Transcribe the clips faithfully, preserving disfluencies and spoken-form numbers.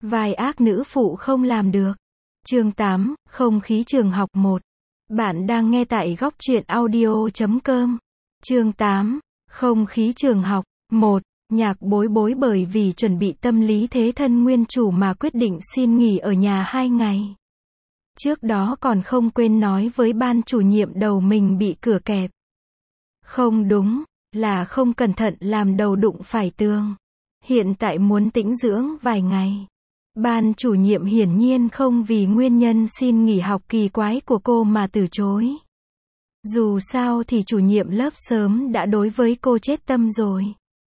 Vai ác nữ phụ không làm được. Chương tám, không khí trường học một. Bạn đang nghe tại góc truyện audio chấm com. Chương tám, không khí trường học một. Nhạc Bối Bối bởi vì chuẩn bị tâm lý thế thân nguyên chủ mà quyết định xin nghỉ ở nhà hai ngày. Trước đó còn không quên nói với ban chủ nhiệm đầu mình bị cửa kẹp. Không đúng, là không cẩn thận làm đầu đụng phải tường. Hiện tại muốn tĩnh dưỡng vài ngày. Ban chủ nhiệm hiển nhiên không vì nguyên nhân xin nghỉ học kỳ quái của cô mà từ chối. Dù sao thì chủ nhiệm lớp sớm đã đối với cô chết tâm rồi.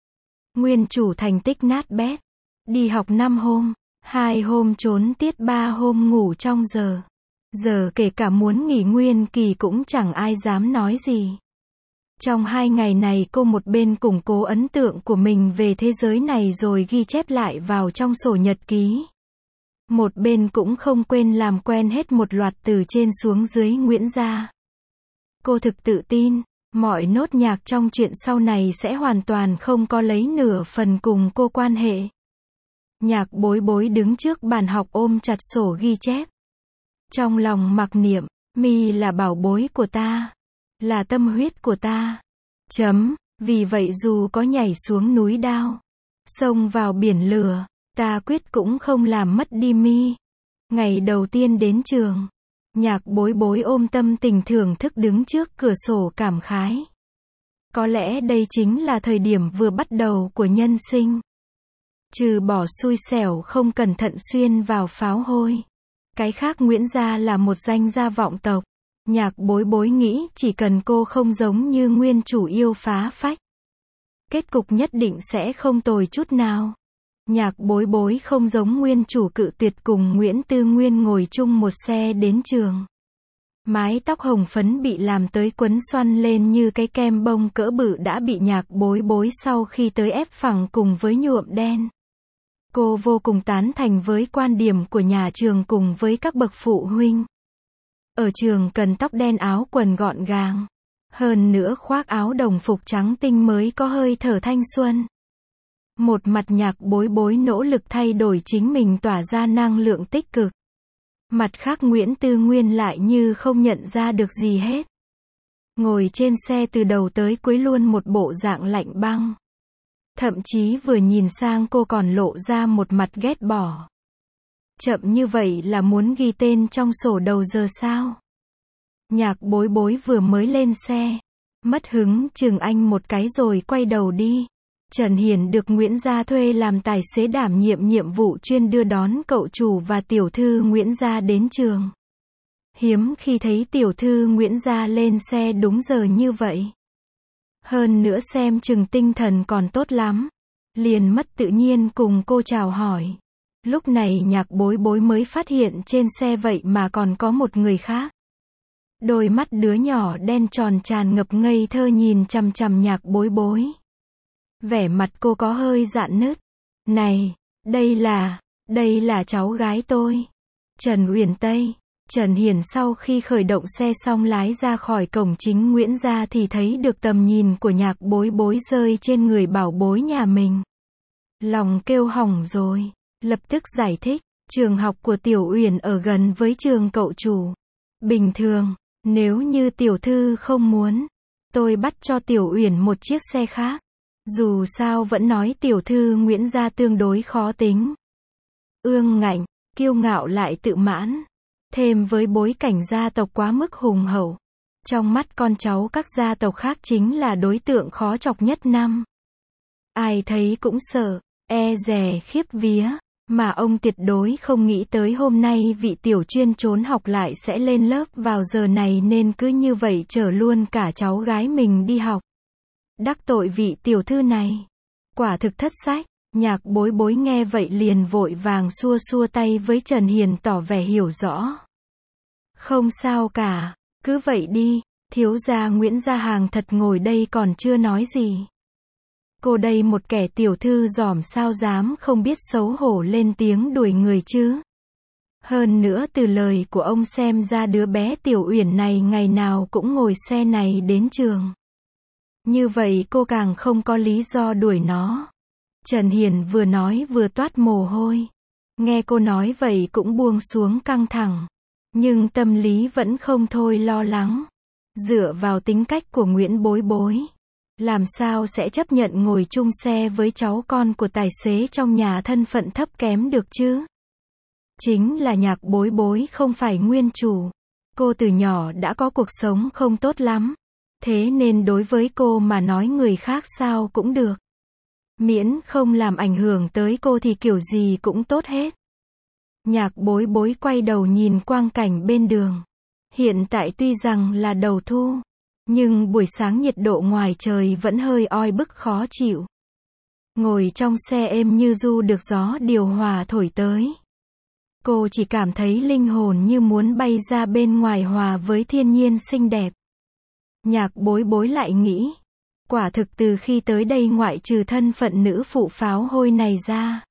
Nguyên chủ thành tích nát bét. Đi học năm hôm, hai hôm trốn tiết ba hôm ngủ trong giờ. Giờ kể cả muốn nghỉ nguyên kỳ cũng chẳng ai dám nói gì. Trong hai ngày này cô một bên củng cố ấn tượng của mình về thế giới này rồi ghi chép lại vào trong sổ nhật ký. Một bên cũng không quên làm quen hết một loạt từ trên xuống dưới Nguyễn gia. Cô thực tự tin, mọi nốt nhạc trong chuyện sau này sẽ hoàn toàn không có lấy nửa phần cùng cô quan hệ. Nhạc Bối Bối đứng trước bàn học ôm chặt sổ ghi chép. Trong lòng mặc niệm, mi là bảo bối của ta, là tâm huyết của ta. Chấm, vì vậy dù có nhảy xuống núi đao, xông vào biển lửa, ta quyết cũng không làm mất đi mi. Ngày đầu tiên đến trường, Nhạc Bối Bối ôm tâm tình thưởng thức đứng trước cửa sổ cảm khái. Có lẽ đây chính là thời điểm vừa bắt đầu của nhân sinh. Trừ bỏ xui xẻo không cẩn thận xuyên vào pháo hôi. Cái khác Nguyễn gia là một danh gia vọng tộc. Nhạc Bối Bối nghĩ chỉ cần cô không giống như nguyên chủ yêu phá phách, kết cục nhất định sẽ không tồi chút nào. Nhạc Bối Bối không giống nguyên chủ cự tuyệt cùng Nguyễn Tư Nguyên ngồi chung một xe đến trường. Mái tóc hồng phấn bị làm tới quấn xoăn lên như cái kem bông cỡ bự đã bị Nhạc Bối Bối sau khi tới ép phẳng cùng với nhuộm đen. Cô vô cùng tán thành với quan điểm của nhà trường cùng với các bậc phụ huynh. Ở trường cần tóc đen áo quần gọn gàng. Hơn nữa khoác áo đồng phục trắng tinh mới có hơi thở thanh xuân. Một mặt Nhạc Bối Bối nỗ lực thay đổi chính mình tỏa ra năng lượng tích cực. Mặt khác Nguyễn Tư Nguyên lại như không nhận ra được gì hết. Ngồi trên xe từ đầu tới cuối luôn một bộ dạng lạnh băng. Thậm chí vừa nhìn sang cô còn lộ ra một mặt ghét bỏ. Chậm như vậy là muốn ghi tên trong sổ đầu giờ sao? Nhạc Bối Bối vừa mới lên xe, mất hứng chừng anh một cái rồi quay đầu đi. Trần Hiền được Nguyễn gia thuê làm tài xế đảm nhiệm nhiệm vụ chuyên đưa đón cậu chủ và tiểu thư Nguyễn gia đến trường. Hiếm khi thấy tiểu thư Nguyễn gia lên xe đúng giờ như vậy. Hơn nữa xem chừng tinh thần còn tốt lắm. Liền mất tự nhiên cùng cô chào hỏi. Lúc này Nhạc Bối Bối mới phát hiện trên xe vậy mà còn có một người khác. Đôi mắt đứa nhỏ đen tròn tràn ngập ngây thơ nhìn chằm chằm Nhạc Bối Bối. Vẻ mặt cô có hơi rạn nứt. Này, đây là, đây là cháu gái tôi. Trần Uyển Tây. Trần Hiền sau khi khởi động xe xong lái ra khỏi cổng chính Nguyễn gia thì thấy được tầm nhìn của Nhạc Bối Bối rơi trên người bảo bối nhà mình. Lòng kêu hỏng rồi. Lập tức giải thích, trường học của Tiểu Uyển ở gần với trường cậu chủ. Bình thường, nếu như tiểu thư không muốn, tôi bắt cho Tiểu Uyển một chiếc xe khác. Dù sao vẫn nói tiểu thư Nguyễn gia tương đối khó tính. Ương ngạnh, kiêu ngạo lại tự mãn. Thêm với bối cảnh gia tộc quá mức hùng hậu. Trong mắt con cháu các gia tộc khác chính là đối tượng khó chọc nhất năm. Ai thấy cũng sợ, e dè khiếp vía. Mà ông tuyệt đối không nghĩ tới hôm nay vị tiểu chuyên trốn học lại sẽ lên lớp vào giờ này nên cứ như vậy chở luôn cả cháu gái mình đi học. Đắc tội vị tiểu thư này. Quả thực thất sách. Nhạc Bối Bối nghe vậy liền vội vàng xua xua tay với Trần Hiền tỏ vẻ hiểu rõ. Không sao cả, cứ vậy đi, thiếu gia Nguyễn gia hàng thật ngồi đây còn chưa nói gì. Cô đây một kẻ tiểu thư giỏm sao dám không biết xấu hổ lên tiếng đuổi người chứ. Hơn nữa từ lời của ông xem ra đứa bé Tiểu Uyển này ngày nào cũng ngồi xe này đến trường. Như vậy cô càng không có lý do đuổi nó. Trần Hiền vừa nói vừa toát mồ hôi. Nghe cô nói vậy cũng buông xuống căng thẳng. Nhưng tâm lý vẫn không thôi lo lắng. Dựa vào tính cách của Nguyễn Bối Bối, làm sao sẽ chấp nhận ngồi chung xe với cháu con của tài xế trong nhà thân phận thấp kém được chứ? Chính là Nhạc Bối Bối không phải nguyên chủ. Cô từ nhỏ đã có cuộc sống không tốt lắm. Thế nên đối với cô mà nói người khác sao cũng được. Miễn không làm ảnh hưởng tới cô thì kiểu gì cũng tốt hết. Nhạc Bối Bối quay đầu nhìn quang cảnh bên đường. Hiện tại tuy rằng là đầu thu, nhưng buổi sáng nhiệt độ ngoài trời vẫn hơi oi bức khó chịu. Ngồi trong xe êm như du được gió điều hòa thổi tới. Cô chỉ cảm thấy linh hồn như muốn bay ra bên ngoài hòa với thiên nhiên xinh đẹp. Nhạc Bối Bối lại nghĩ, quả thực từ khi tới đây ngoại trừ thân phận nữ phụ pháo hôi này ra,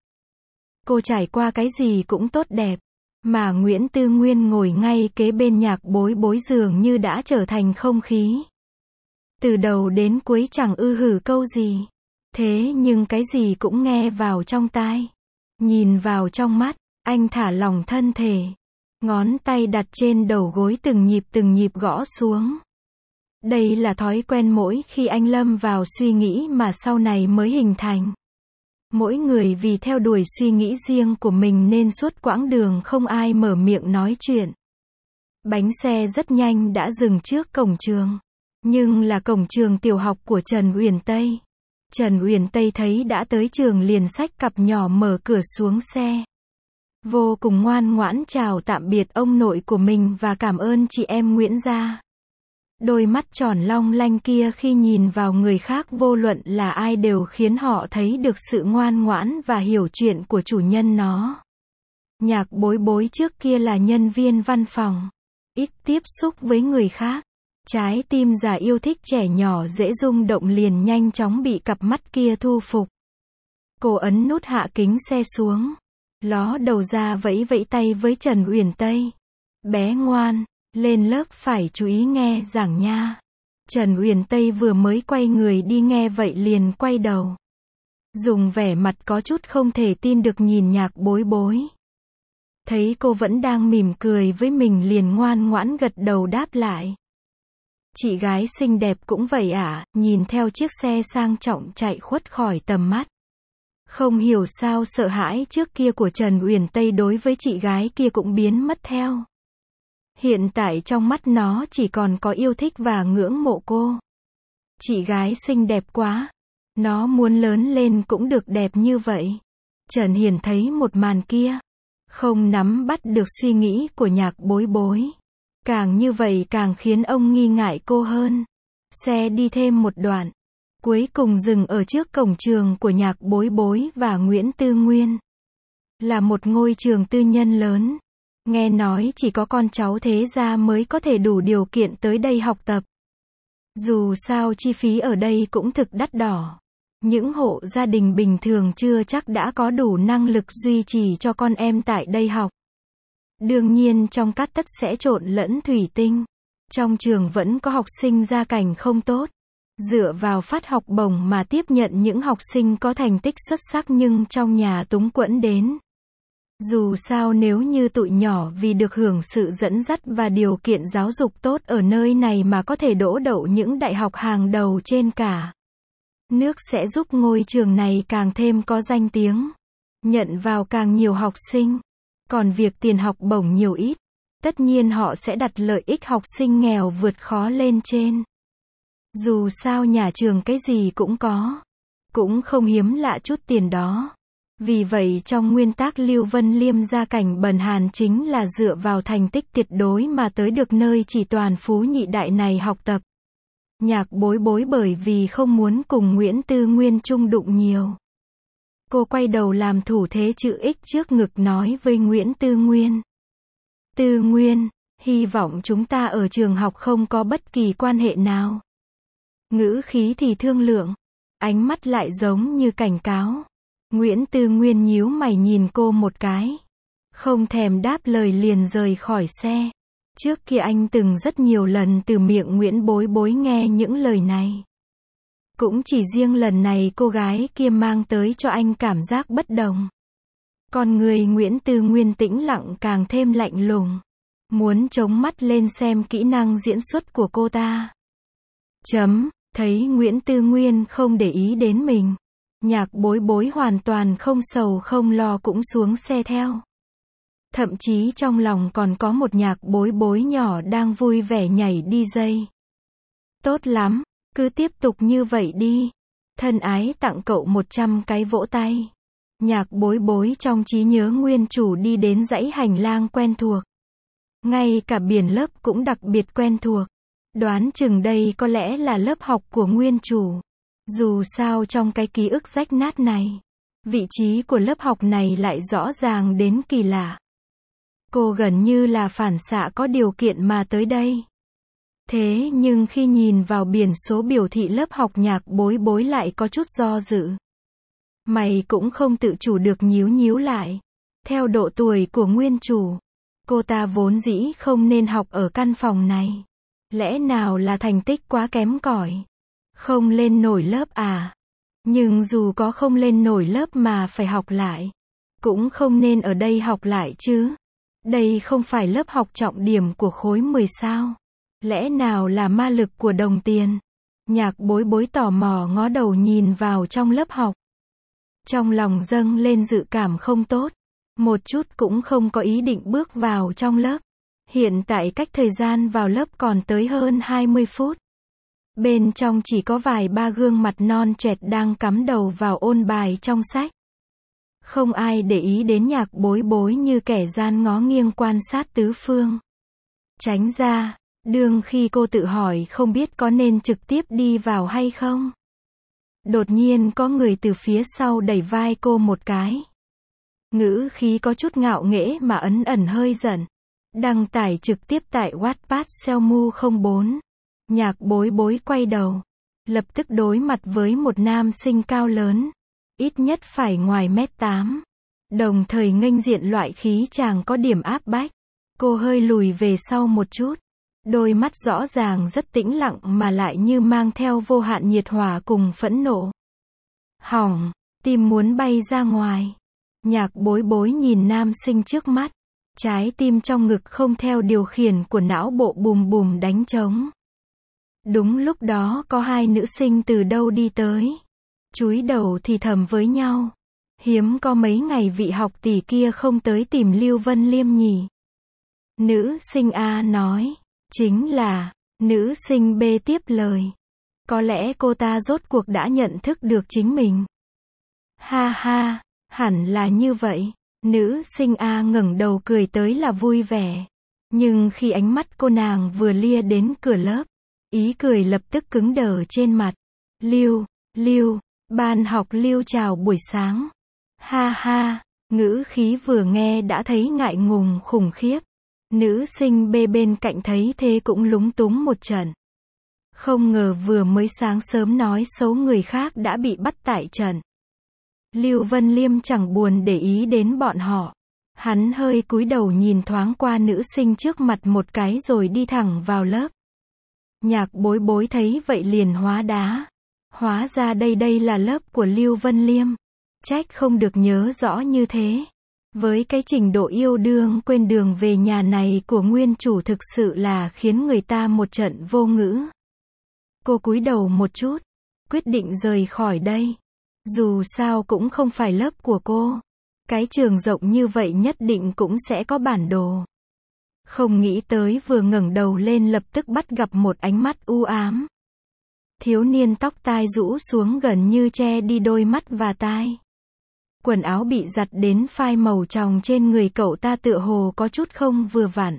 cô trải qua cái gì cũng tốt đẹp. Mà Nguyễn Tư Nguyên ngồi ngay kế bên Nhạc Bối Bối dường như đã trở thành không khí. Từ đầu đến cuối chẳng ư hử câu gì. Thế nhưng cái gì cũng nghe vào trong tai. Nhìn vào trong mắt, anh thả lỏng thân thể. Ngón tay đặt trên đầu gối từng nhịp từng nhịp gõ xuống. Đây là thói quen mỗi khi anh lâm vào suy nghĩ mà sau này mới hình thành. Mỗi người vì theo đuổi suy nghĩ riêng của mình nên suốt quãng đường không ai mở miệng nói chuyện. Bánh xe rất nhanh đã dừng trước cổng trường. Nhưng là cổng trường tiểu học của Trần Uyển Tây. Trần Uyển Tây thấy đã tới trường liền xách cặp nhỏ mở cửa xuống xe. Vô cùng ngoan ngoãn chào tạm biệt ông nội của mình và cảm ơn chị em Nguyễn gia. Đôi mắt tròn long lanh kia khi nhìn vào người khác vô luận là ai đều khiến họ thấy được sự ngoan ngoãn và hiểu chuyện của chủ nhân nó. Nhạc Bối Bối trước kia là nhân viên văn phòng, ít tiếp xúc với người khác. Trái tim già yêu thích trẻ nhỏ dễ rung động liền nhanh chóng bị cặp mắt kia thu phục. Cô ấn nút hạ kính xe xuống, ló đầu ra vẫy vẫy tay với Trần Uyển Tây. Bé ngoan, lên lớp phải chú ý nghe giảng nha. Trần Uyển Tây vừa mới quay người đi nghe vậy liền quay đầu. Dùng vẻ mặt có chút không thể tin được nhìn Nhạc Bối Bối. Thấy cô vẫn đang mỉm cười với mình liền ngoan ngoãn gật đầu đáp lại. Chị gái xinh đẹp cũng vậy à, nhìn theo chiếc xe sang trọng chạy khuất khỏi tầm mắt. Không hiểu sao sợ hãi trước kia của Trần Uyển Tây đối với chị gái kia cũng biến mất theo. Hiện tại trong mắt nó chỉ còn có yêu thích và ngưỡng mộ cô. Chị gái xinh đẹp quá. Nó muốn lớn lên cũng được đẹp như vậy. Trần Hiền thấy một màn kia, không nắm bắt được suy nghĩ của Nhạc Bối Bối. Càng như vậy càng khiến ông nghi ngại cô hơn. Xe đi thêm một đoạn, cuối cùng dừng ở trước cổng trường của Nhạc Bối Bối và Nguyễn Tư Nguyên. Là một ngôi trường tư nhân lớn. Nghe nói chỉ có con cháu thế gia mới có thể đủ điều kiện tới đây học tập. Dù sao chi phí ở đây cũng thực đắt đỏ. Những hộ gia đình bình thường chưa chắc đã có đủ năng lực duy trì cho con em tại đây học. Đương nhiên trong cát tất sẽ trộn lẫn thủy tinh. Trong trường vẫn có học sinh gia cảnh không tốt. Dựa vào phát học bổng mà tiếp nhận những học sinh có thành tích xuất sắc nhưng trong nhà túng quẫn đến. Dù sao nếu như tụi nhỏ vì được hưởng sự dẫn dắt và điều kiện giáo dục tốt ở nơi này mà có thể đỗ đậu những đại học hàng đầu trên cả nước sẽ giúp ngôi trường này càng thêm có danh tiếng, nhận vào càng nhiều học sinh. Còn việc tiền học bổng nhiều ít, tất nhiên họ sẽ đặt lợi ích học sinh nghèo vượt khó lên trên. Dù sao nhà trường cái gì cũng có, cũng không hiếm lạ chút tiền đó. Vì vậy trong nguyên tắc Lưu Vân Liêm gia cảnh bần hàn chính là dựa vào thành tích tuyệt đối mà tới được nơi chỉ toàn phú nhị đại này học tập. Nhạc Bối Bối bởi vì không muốn cùng Nguyễn Tư Nguyên chung đụng nhiều. Cô quay đầu làm thủ thế chữ X trước ngực nói với Nguyễn Tư Nguyên. Tư Nguyên, hy vọng chúng ta ở trường học không có bất kỳ quan hệ nào. Ngữ khí thì thương lượng, ánh mắt lại giống như cảnh cáo. Nguyễn Tư Nguyên nhíu mày nhìn cô một cái. Không thèm đáp lời liền rời khỏi xe. Trước kia anh từng rất nhiều lần từ miệng Nguyễn Bối Bối nghe những lời này. Cũng chỉ riêng lần này cô gái kia mang tới cho anh cảm giác bất đồng. Con người Nguyễn Tư Nguyên tĩnh lặng càng thêm lạnh lùng. Muốn chống mắt lên xem kỹ năng diễn xuất của cô ta. Chấm, thấy Nguyễn Tư Nguyên không để ý đến mình. Nhạc Bối Bối hoàn toàn không sầu không lo cũng xuống xe theo. Thậm chí trong lòng còn có một Nhạc Bối Bối nhỏ đang vui vẻ nhảy đi dây. Tốt lắm, cứ tiếp tục như vậy đi. Thân ái tặng cậu một trăm cái vỗ tay. Nhạc Bối Bối trong trí nhớ nguyên chủ đi đến dãy hành lang quen thuộc. Ngay cả biển lớp cũng đặc biệt quen thuộc. Đoán chừng đây có lẽ là lớp học của nguyên chủ. Dù sao trong cái ký ức rách nát này, vị trí của lớp học này lại rõ ràng đến kỳ lạ. Cô gần như là phản xạ có điều kiện mà tới đây. Thế nhưng khi nhìn vào biển số biểu thị lớp học Nhạc Bối Bối lại có chút do dự. Mày cũng không tự chủ được nhíu nhíu lại. Theo độ tuổi của nguyên chủ, cô ta vốn dĩ không nên học ở căn phòng này. Lẽ nào là thành tích quá kém cỏi? Không lên nổi lớp à? Nhưng dù có không lên nổi lớp mà phải học lại, cũng không nên ở đây học lại chứ. Đây không phải lớp học trọng điểm của khối mười sao? Lẽ nào là ma lực của đồng tiền? Nhạc Bối Bối tò mò ngó đầu nhìn vào trong lớp học. Trong lòng dâng lên dự cảm không tốt. Một chút cũng không có ý định bước vào trong lớp. Hiện tại cách thời gian vào lớp còn tới hơn hai mươi phút. Bên trong chỉ có vài ba gương mặt non trẻ đang cắm đầu vào ôn bài trong sách. Không ai để ý đến Nhạc Bối Bối như kẻ gian ngó nghiêng quan sát tứ phương. Tránh ra, đương khi cô tự hỏi không biết có nên trực tiếp đi vào hay không. Đột nhiên có người từ phía sau đẩy vai cô một cái. Ngữ khí có chút ngạo nghễ mà ẩn ẩn hơi giận. Đăng tải trực tiếp tại Wattpad Selmu không bốn. Nhạc Bối Bối quay đầu. Lập tức đối mặt với một nam sinh cao lớn. Ít nhất phải ngoài mét tám. Đồng thời nghênh diện loại khí chàng có điểm áp bách. Cô hơi lùi về sau một chút. Đôi mắt rõ ràng rất tĩnh lặng mà lại như mang theo vô hạn nhiệt hỏa cùng phẫn nộ. Hỏng, tim muốn bay ra ngoài. Nhạc Bối Bối nhìn nam sinh trước mắt. Trái tim trong ngực không theo điều khiển của não bộ bùm bùm đánh trống. Đúng lúc đó có hai nữ sinh từ đâu đi tới. Chúi đầu thì thầm với nhau. Hiếm có mấy ngày vị học tỷ kia không tới tìm Lưu Vân Liêm nhỉ. Nữ sinh A nói. Chính là, nữ sinh B tiếp lời. Có lẽ cô ta rốt cuộc đã nhận thức được chính mình. Ha ha, hẳn là như vậy. Nữ sinh A ngẩng đầu cười tới là vui vẻ. Nhưng khi ánh mắt cô nàng vừa lia đến cửa lớp, ý cười lập tức cứng đờ trên mặt. Lưu, Lưu, ban học Lưu chào buổi sáng. Ha ha, ngữ khí vừa nghe đã thấy ngại ngùng khủng khiếp. Nữ sinh B bên cạnh thấy thế cũng lúng túng một trận. Không ngờ vừa mới sáng sớm nói xấu người khác đã bị bắt tại trận. Lưu Vân Liêm chẳng buồn để ý đến bọn họ. Hắn hơi cúi đầu nhìn thoáng qua nữ sinh trước mặt một cái rồi đi thẳng vào lớp. Nhạc Bối Bối thấy vậy liền hóa đá. Hóa ra đây đây là lớp của Lưu Vân Liêm. Trách không được nhớ rõ như thế. Với cái trình độ yêu đương quên đường về nhà này của nguyên chủ thực sự là khiến người ta một trận vô ngữ. Cô cúi đầu một chút, quyết định rời khỏi đây. Dù sao cũng không phải lớp của cô. Cái trường rộng như vậy nhất định cũng sẽ có bản đồ. Không nghĩ tới vừa ngẩng đầu lên lập tức bắt gặp một ánh mắt u ám. Thiếu niên tóc tai rũ xuống gần như che đi đôi mắt và tai. Quần áo bị giặt đến phai màu tròng trên người cậu ta tựa hồ có chút không vừa vặn.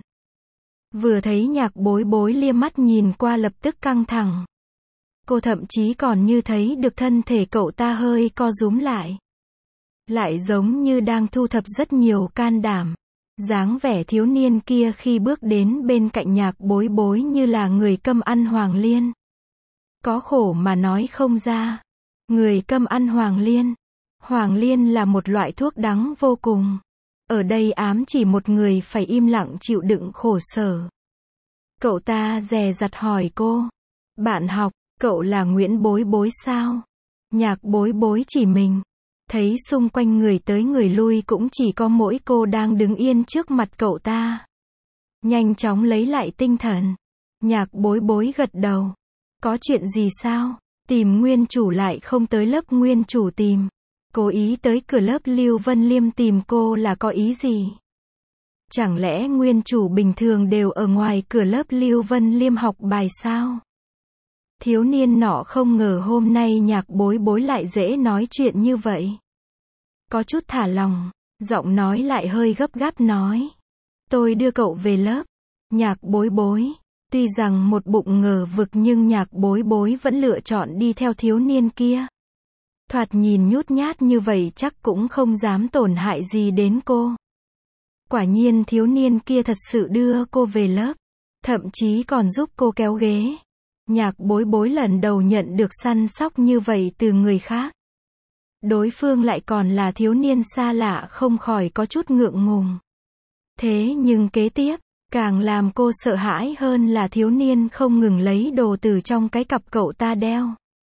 Vừa thấy Nhạc Bối Bối liếc mắt nhìn qua lập tức căng thẳng. Cô thậm chí còn như thấy được thân thể cậu ta hơi co rúm lại. Lại giống như đang thu thập rất nhiều can đảm. Dáng vẻ thiếu niên kia khi bước đến bên cạnh Nhạc Bối Bối như là người câm ăn hoàng liên. Có khổ mà nói không ra. Người câm ăn hoàng liên. Hoàng liên là một loại thuốc đắng vô cùng. Ở đây ám chỉ một người phải im lặng chịu đựng khổ sở. Cậu ta dè dặt hỏi cô. Bạn học, cậu là Nguyễn Bối Bối sao? Nhạc Bối Bối chỉ mình. Thấy xung quanh người tới người lui cũng chỉ có mỗi cô đang đứng yên trước mặt cậu ta. Nhanh chóng lấy lại tinh thần. Nhạc bối bối gật đầu. Có chuyện gì sao? Tìm nguyên chủ lại không tới lớp nguyên chủ tìm. Cố ý tới cửa lớp Lưu Vân Liêm tìm cô là có ý gì? Chẳng lẽ nguyên chủ bình thường đều ở ngoài cửa lớp Lưu Vân Liêm học bài sao? Thiếu niên nọ không ngờ hôm nay nhạc bối bối lại dễ nói chuyện như vậy. Có chút thả lòng, giọng nói lại hơi gấp gáp nói. Tôi đưa cậu về lớp. Nhạc bối bối. Tuy rằng một bụng ngờ vực nhưng nhạc bối bối vẫn lựa chọn đi theo thiếu niên kia. Thoạt nhìn nhút nhát như vậy chắc cũng không dám tổn hại gì đến cô. Quả nhiên thiếu niên kia thật sự đưa cô về lớp. Thậm chí còn giúp cô kéo ghế. Nhạc bối bối lần đầu nhận được săn sóc như vậy từ người khác. Đối phương lại còn là thiếu niên xa lạ không khỏi có chút ngượng ngùng. Thế nhưng kế tiếp, càng làm cô sợ hãi hơn là thiếu niên không ngừng lấy đồ từ trong cái cặp cậu ta đeo.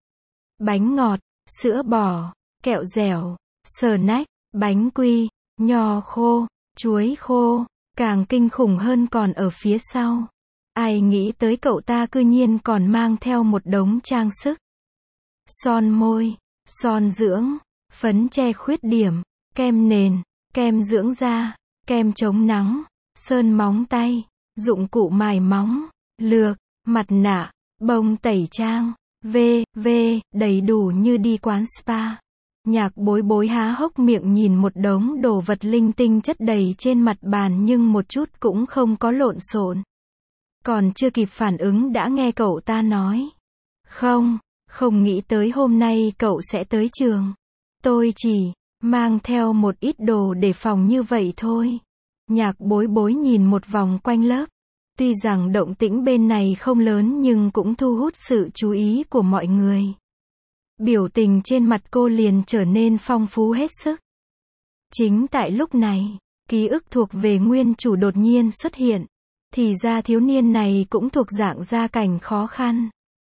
Bánh ngọt, sữa bò, kẹo dẻo, snack, bánh quy, nho khô, chuối khô, càng kinh khủng hơn còn ở phía sau. Ai nghĩ tới cậu ta cư nhiên còn mang theo một đống trang sức. Son môi, son dưỡng, phấn che khuyết điểm, kem nền, kem dưỡng da, kem chống nắng, sơn móng tay, dụng cụ mài móng, lược, mặt nạ, bông tẩy trang, v.v. đầy đủ như đi quán spa. Nhạc bối bối há hốc miệng nhìn một đống đồ vật linh tinh chất đầy trên mặt bàn nhưng một chút cũng không có lộn xộn. Còn chưa kịp phản ứng đã nghe cậu ta nói. Không, không nghĩ tới hôm nay cậu sẽ tới trường. Tôi chỉ mang theo một ít đồ để phòng như vậy thôi. Nhạc bối bối nhìn một vòng quanh lớp. Tuy rằng động tĩnh bên này không lớn nhưng cũng thu hút sự chú ý của mọi người. Biểu tình trên mặt cô liền trở nên phong phú hết sức. Chính tại lúc này, ký ức thuộc về nguyên chủ đột nhiên xuất hiện. Thì ra thiếu niên này cũng thuộc dạng gia cảnh khó khăn.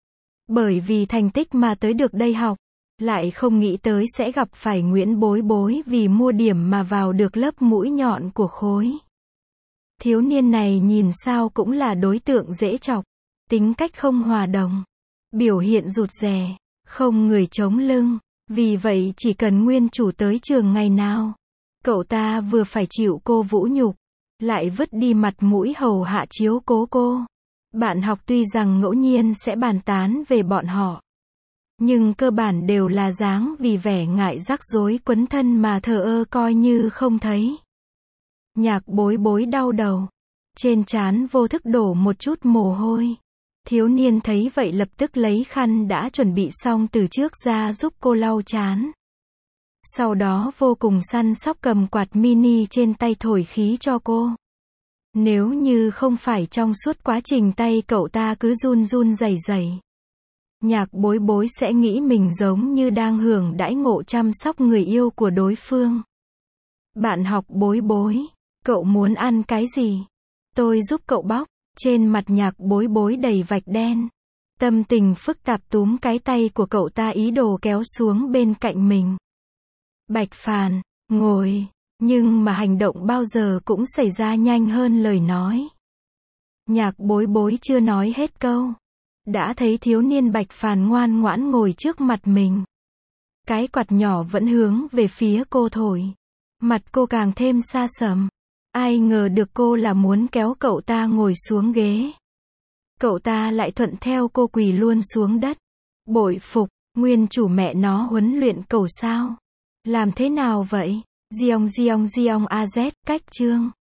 Bởi vì thành tích mà tới được đây học, lại không nghĩ tới sẽ gặp phải Nguyễn Bối Bối vì mua điểm mà vào được lớp mũi nhọn của khối. Thiếu niên này nhìn sao cũng là đối tượng dễ chọc, tính cách không hòa đồng, biểu hiện rụt rè, không người chống lưng, vì vậy chỉ cần nguyên chủ tới trường ngày nào, cậu ta vừa phải chịu cô vũ nhục, lại vứt đi mặt mũi hầu hạ chiếu cố cô. Bạn học tuy rằng ngẫu nhiên sẽ bàn tán về bọn họ, nhưng cơ bản đều là dáng vì vẻ ngại rắc rối quấn thân mà thờ ơ coi như không thấy. Nhạc bối bối đau đầu, trên trán vô thức đổ một chút mồ hôi. Thiếu niên thấy vậy lập tức lấy khăn đã chuẩn bị xong từ trước ra giúp cô lau trán. Sau đó vô cùng săn sóc cầm quạt mini trên tay thổi khí cho cô. Nếu như không phải trong suốt quá trình tay cậu ta cứ run run rẩy rẩy, nhạc bối bối sẽ nghĩ mình giống như đang hưởng đãi ngộ chăm sóc người yêu của đối phương. Bạn học bối bối, cậu muốn ăn cái gì? Tôi giúp cậu bóc. Trên mặt nhạc bối bối đầy vạch đen. Tâm tình phức tạp túm cái tay của cậu ta ý đồ kéo xuống bên cạnh mình. Bạch Phàn, ngồi. Nhưng mà hành động bao giờ cũng xảy ra nhanh hơn lời nói. Nhạc bối bối chưa nói hết câu. Đã thấy thiếu niên Bạch Phàn ngoan ngoãn ngồi trước mặt mình. Cái quạt nhỏ vẫn hướng về phía cô thổi. Mặt cô càng thêm xa sầm. Ai ngờ được cô là muốn kéo cậu ta ngồi xuống ghế. Cậu ta lại thuận theo cô quỳ luôn xuống đất. Bội phục, nguyên chủ mẹ nó huấn luyện cậu sao? Làm thế nào vậy? Giong giong giong az, cách chương.